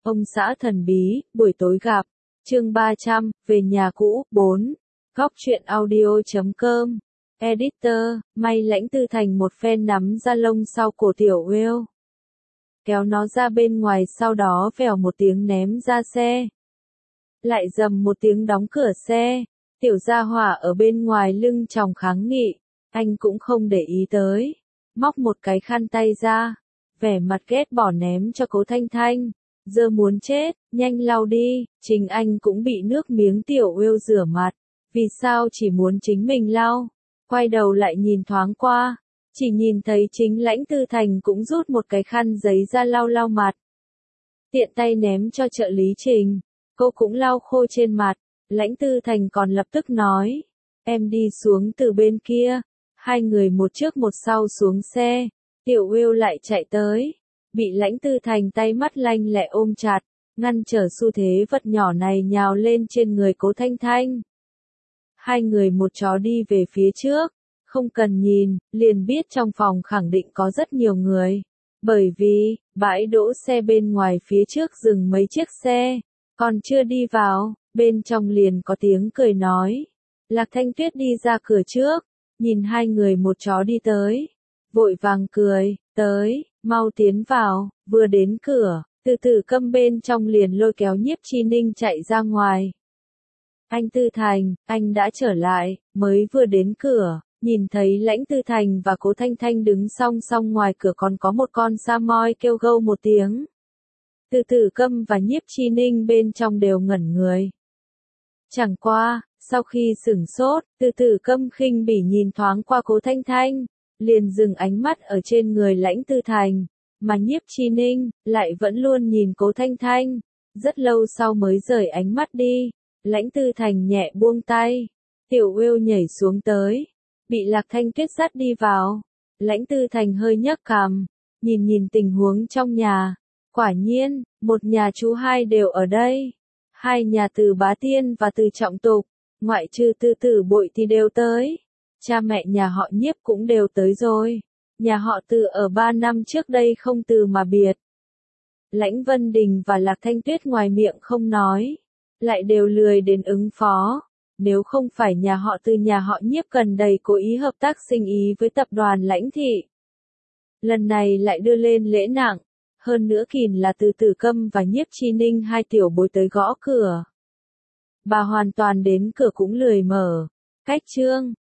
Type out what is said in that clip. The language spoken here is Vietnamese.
Ông xã thần bí, buổi tối gặp. Chương 300, về nhà cũ, 4. Góc truyện audio.com. Editor, may Lãnh Tư Thành một phen nắm ra lông sau cổ Tiểu Will. Kéo nó ra bên ngoài, sau đó vèo một tiếng ném ra xe. Lại rầm một tiếng đóng cửa xe. Tiểu gia hỏa ở bên ngoài lưng chòng kháng nghị. Anh cũng không để ý tới. Móc một cái khăn tay ra. Vẻ mặt ghét bỏ ném cho Cố Thanh Thanh. Giờ muốn chết, nhanh lau đi. Chính anh cũng bị nước miếng Tiểu Will rửa mặt. Vì sao chỉ muốn chính mình lau? Quay đầu lại nhìn thoáng qua. Chỉ nhìn thấy chính Lãnh Tư Thành cũng rút một cái khăn giấy ra lau mặt. Tiện tay ném cho trợ lý Trình. Cô cũng lau khô trên mặt. Lãnh Tư Thành còn lập tức nói. Em đi xuống từ bên kia. Hai người một trước một sau xuống xe. Tiểu Will lại chạy tới. Bị Lãnh Tư Thành tay mắt lanh lẹ ôm chặt. Ngăn trở xu thế vật nhỏ này nhào lên trên người Cố Thanh Thanh. Hai người một chó đi về phía trước. Không cần nhìn, liền biết trong phòng khẳng định có rất nhiều người. Bởi vì, bãi đỗ xe bên ngoài phía trước dừng mấy chiếc xe. Còn chưa đi vào, bên trong liền có tiếng cười nói. Lạc Thanh Tuyết đi ra cửa trước, nhìn hai người một chó đi tới. Vội vàng cười, tới, mau tiến vào, vừa đến cửa, từ từ câm bên trong liền lôi kéo Nhiếp Chi Ninh chạy ra ngoài. Anh Tư Thành, anh đã trở lại, mới vừa đến cửa. Nhìn thấy Lãnh Tư Thành và Cố Thanh Thanh đứng song song ngoài cửa, còn có một con sa moi kêu gâu một tiếng. Từ từ câm và Nhiếp Chi Ninh bên trong đều ngẩn người. Chẳng qua, sau khi sửng sốt, từ từ câm khinh bỉ nhìn thoáng qua Cố Thanh Thanh, liền dừng ánh mắt ở trên người Lãnh Tư Thành, mà Nhiếp Chi Ninh lại vẫn luôn nhìn Cố Thanh Thanh, rất lâu sau mới rời ánh mắt đi. Lãnh Tư Thành nhẹ buông tay, Tiểu Will nhảy xuống tới. Bị Lạc Thanh Tuyết dắt đi vào. Lãnh Tư Thành hơi nhấc cằm, nhìn tình huống trong nhà. Quả nhiên, một nhà chú hai đều ở đây. Hai nhà Từ Bá Tiên và Từ Trọng Tục, ngoại trừ Từ Tử Bội thì đều tới. Cha mẹ nhà họ Nhiếp cũng đều tới rồi. Nhà họ Từ ở 3 năm trước đây không từ mà biệt. Lãnh Vân Đình và Lạc Thanh Tuyết ngoài miệng không nói, lại đều lười đến ứng phó. Nếu không phải nhà họ Từ nhà họ Nhiếp gần đây cố ý hợp tác sinh ý với tập đoàn Lãnh Thị. Lần này lại đưa lên lễ nặng, hơn nữa kìm là Từ Tử Câm và Nhiếp Chi Ninh hai tiểu bối tới gõ cửa. Bà hoàn toàn đến cửa cũng lười mở. Cách trương,